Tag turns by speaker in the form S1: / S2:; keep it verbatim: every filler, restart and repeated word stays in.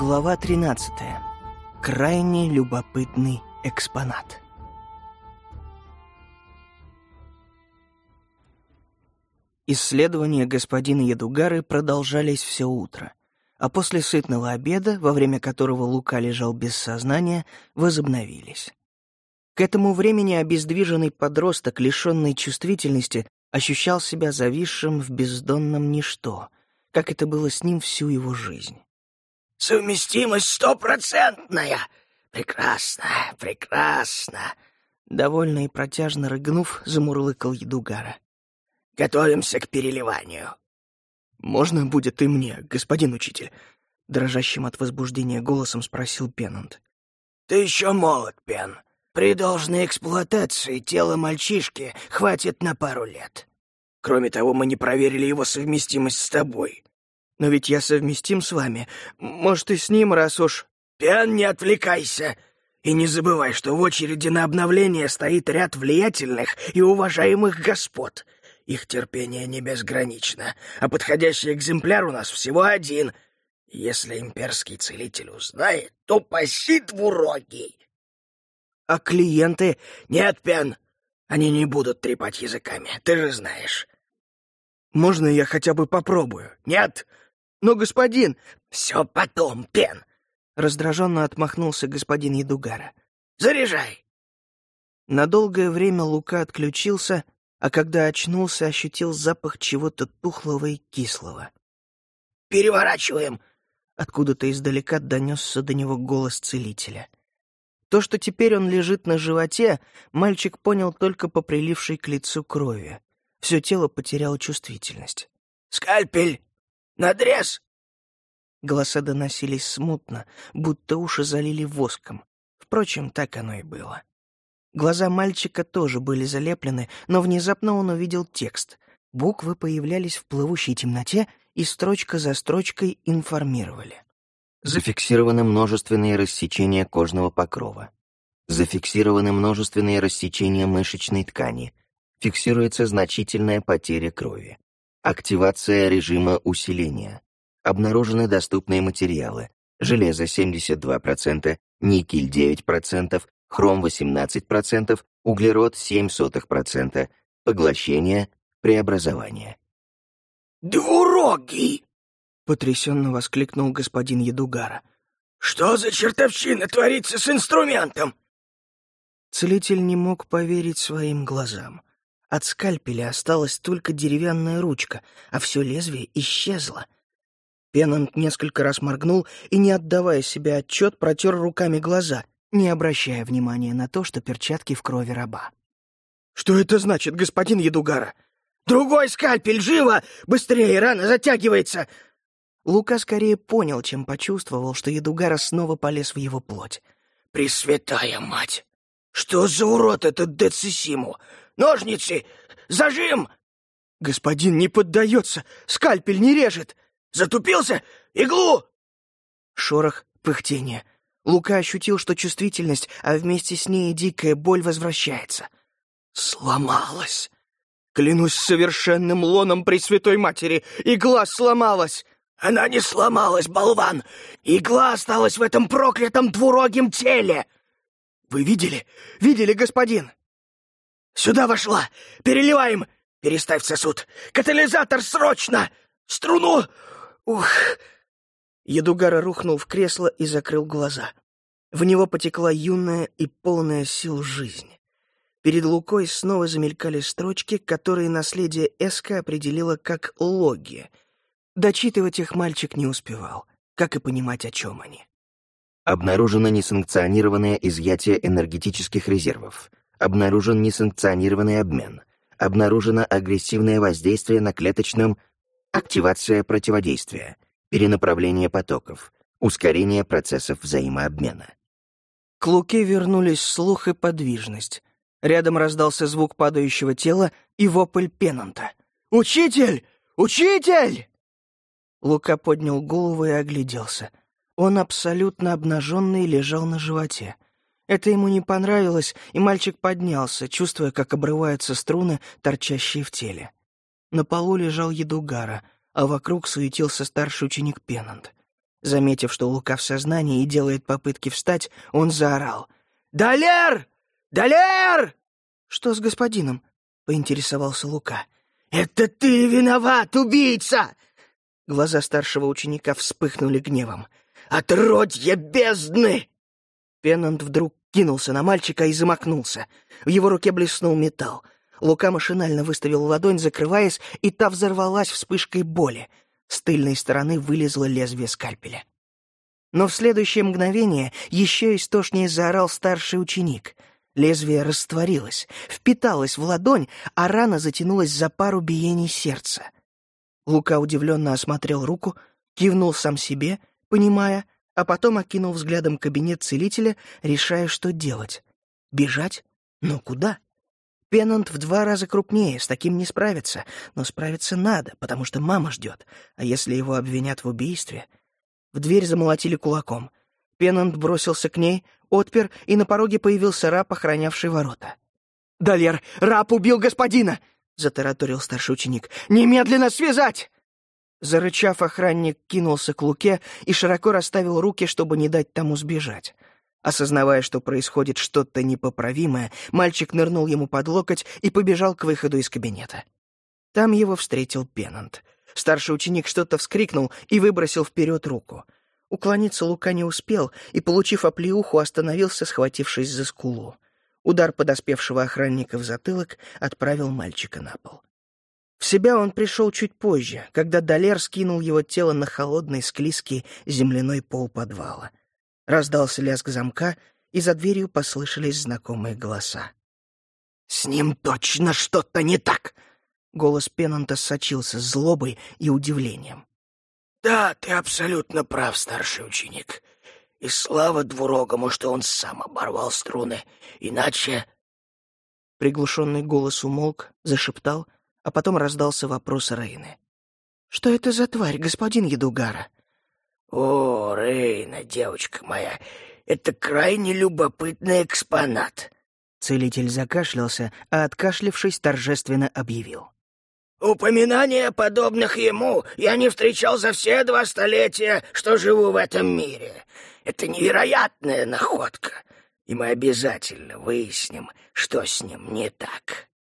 S1: Глава тринадцатая. Крайне любопытный экспонат. Исследования господина Ядугары продолжались все утро, а после сытного обеда, во время которого Лука лежал без сознания, возобновились. К этому времени обездвиженный подросток, лишенный чувствительности, ощущал себя зависшим в бездонном ничто, как это было с ним всю его жизнь.
S2: «Совместимость стопроцентная! Прекрасно, прекрасно!»
S1: Довольно и протяжно рыгнув, замурлыкал Ядугара.
S2: «Готовимся к переливанию».
S1: «Можно будет и мне, господин учитель?» Дрожащим от возбуждения голосом спросил Пеннант.
S2: «Ты еще молод, Пен. При должной эксплуатации тела мальчишки хватит на пару лет. Кроме того, мы не проверили его совместимость с тобой».
S1: «Но ведь я совместим с вами. Может, и с ним, раз уж...»
S2: «Пен, не отвлекайся! И не забывай, что в очереди на обновление стоит ряд влиятельных и уважаемых господ. Их терпение не безгранично, а подходящий экземпляр у нас всего один. Если имперский целитель узнает, то паси двурогий».
S1: «А клиенты?»
S2: «Нет, Пен, они не будут трепать языками, ты же знаешь».
S1: «Можно я хотя бы попробую?»
S2: «Нет».
S1: «Но, господин...»
S2: «Все потом, Пен».
S1: Раздраженно отмахнулся господин Ядугара.
S2: «Заряжай».
S1: На долгое время Лука отключился, а когда очнулся, ощутил запах чего-то тухлого и кислого.
S2: «Переворачиваем!»
S1: Откуда-то издалека донесся до него голос целителя. То, что теперь он лежит на животе, мальчик понял только по прилившей к лицу крови. Все тело потеряло чувствительность.
S2: «Скальпель! Надрез!»
S1: Голоса доносились смутно, будто уши залили воском. Впрочем, так оно и было. Глаза мальчика тоже были залеплены, но внезапно он увидел текст. Буквы появлялись в плывущей темноте, и строчка за строчкой информировали.
S3: Зафиксированы множественные рассечения кожного покрова. Зафиксированы множественные рассечения мышечной ткани. Фиксируется значительная потеря крови. Активация режима усиления. Обнаружены доступные материалы. Железо семьдесят два процента, никель девять процентов, хром восемнадцать процентов, углерод семь сотых процента. Поглощение, преобразование.
S2: «Двурогий!»
S1: — потрясенно воскликнул господин Ядугара.
S2: «Что за чертовщина творится с инструментом?»
S1: Целитель не мог поверить своим глазам. От скальпеля осталась только деревянная ручка, а все лезвие исчезло. Пеннант несколько раз моргнул и, не отдавая себе отчет, протер руками глаза, не обращая внимания на то, что перчатки в крови раба.
S2: «Что это значит, господин Ядугара? Другой скальпель! Живо! Быстрее, рана затягивается!»
S1: Лука скорее понял, чем почувствовал, что Ядугара снова полез в его плоть.
S2: «Пресвятая мать! Что за урод этот Децисиму? Ножницы! Зажим!»
S1: «Господин не поддается! Скальпель не режет!»
S2: «Затупился? Иглу!»
S1: Шорох, пыхтение. Лука ощутил, что чувствительность, а вместе с ней и дикая боль возвращается.
S2: «Сломалась!»
S1: «Клянусь совершенным лоном Пресвятой Матери! Игла сломалась!»
S2: «Она не сломалась, болван! Игла осталась в этом проклятом двурогем теле!»
S1: «Вы видели? Видели, господин?»
S2: «Сюда вошла! Переливаем! Переставь сосуд! Катализатор, срочно! Струну! Ух!»
S1: Ядугара рухнул в кресло и закрыл глаза. В него потекла юная и полная сил жизнь. Перед Лукой снова замелькали строчки, которые наследие Эска определило как логи. Дочитывать их мальчик не успевал, как и понимать, о чем они.
S3: Обнаружено несанкционированное изъятие энергетических резервов. Обнаружен несанкционированный обмен. Обнаружено агрессивное воздействие на клеточном... Активация противодействия. Перенаправление потоков. Ускорение процессов взаимообмена.
S1: К Луке вернулись слух и подвижность. Рядом раздался звук падающего тела и вопль Пеннанта. «Учитель! Учитель!» Лука поднял голову и огляделся. Он абсолютно обнаженный лежал на животе. Это ему не понравилось, и мальчик поднялся, чувствуя, как обрываются струны, торчащие в теле. На полу лежал Ядугара, а вокруг суетился старший ученик Пеннант. Заметив, что Лука в сознании и делает попытки встать, он заорал: «Далер! Далер!» «Что с господином?» — поинтересовался Лука.
S2: «Это ты виноват, убийца!»
S1: Глаза старшего ученика вспыхнули гневом.
S2: «Отродье бездны!»
S1: Пеннант вдруг кинулся на мальчика и замахнулся. В его руке блеснул металл. Лука машинально выставил ладонь, закрываясь, и та взорвалась вспышкой боли. С тыльной стороны вылезло лезвие скальпеля. Но в следующее мгновение еще истошнее заорал старший ученик. Лезвие растворилось, впиталось в ладонь, а рана затянулась за пару биений сердца. Лука удивленно осмотрел руку, кивнул сам себе, понимая, а потом окинул взглядом кабинет целителя, решая, что делать. Бежать? Но куда? Пеннант в два раза крупнее, с таким не справится, но справиться надо, потому что мама ждет, а если его обвинят в убийстве... В дверь замолотили кулаком. Пеннант бросился к ней, отпер, и на пороге появился раб, охранявший ворота. «Далер, раб убил господина!» — затараторил старший ученик. «Немедленно связать!» Зарычав, охранник кинулся к Луке и широко расставил руки, чтобы не дать тому сбежать. Осознавая, что происходит что-то непоправимое, мальчик нырнул ему под локоть и побежал к выходу из кабинета. Там его встретил Пеннант. Старший ученик что-то вскрикнул и выбросил вперед руку. Уклониться Лука не успел и, получив оплеуху, остановился, схватившись за скулу. Удар подоспевшего охранника в затылок отправил мальчика на пол. В себя он пришел чуть позже, когда Далер скинул его тело на холодный склизкий земляной пол подвала. Раздался лязг замка, и за дверью послышались знакомые голоса.
S2: «С ним точно что-то не так!»
S1: Голос Пеннанта сочился злобой и удивлением.
S2: «Да, ты абсолютно прав, старший ученик. И слава двурогому, что он сам оборвал струны. Иначе...»
S1: Приглушенный голос умолк, зашептал, а потом раздался вопрос Рейны. «Что это за тварь, господин Ядугара?»
S2: «О, Рейна, девочка моя, это крайне любопытный экспонат».
S1: Целитель закашлялся, а, откашлившись, торжественно объявил.
S2: «Упоминания, подобных ему, я не встречал за все два столетия, что живу в этом мире. Это невероятная находка, и мы обязательно выясним, что с ним не так».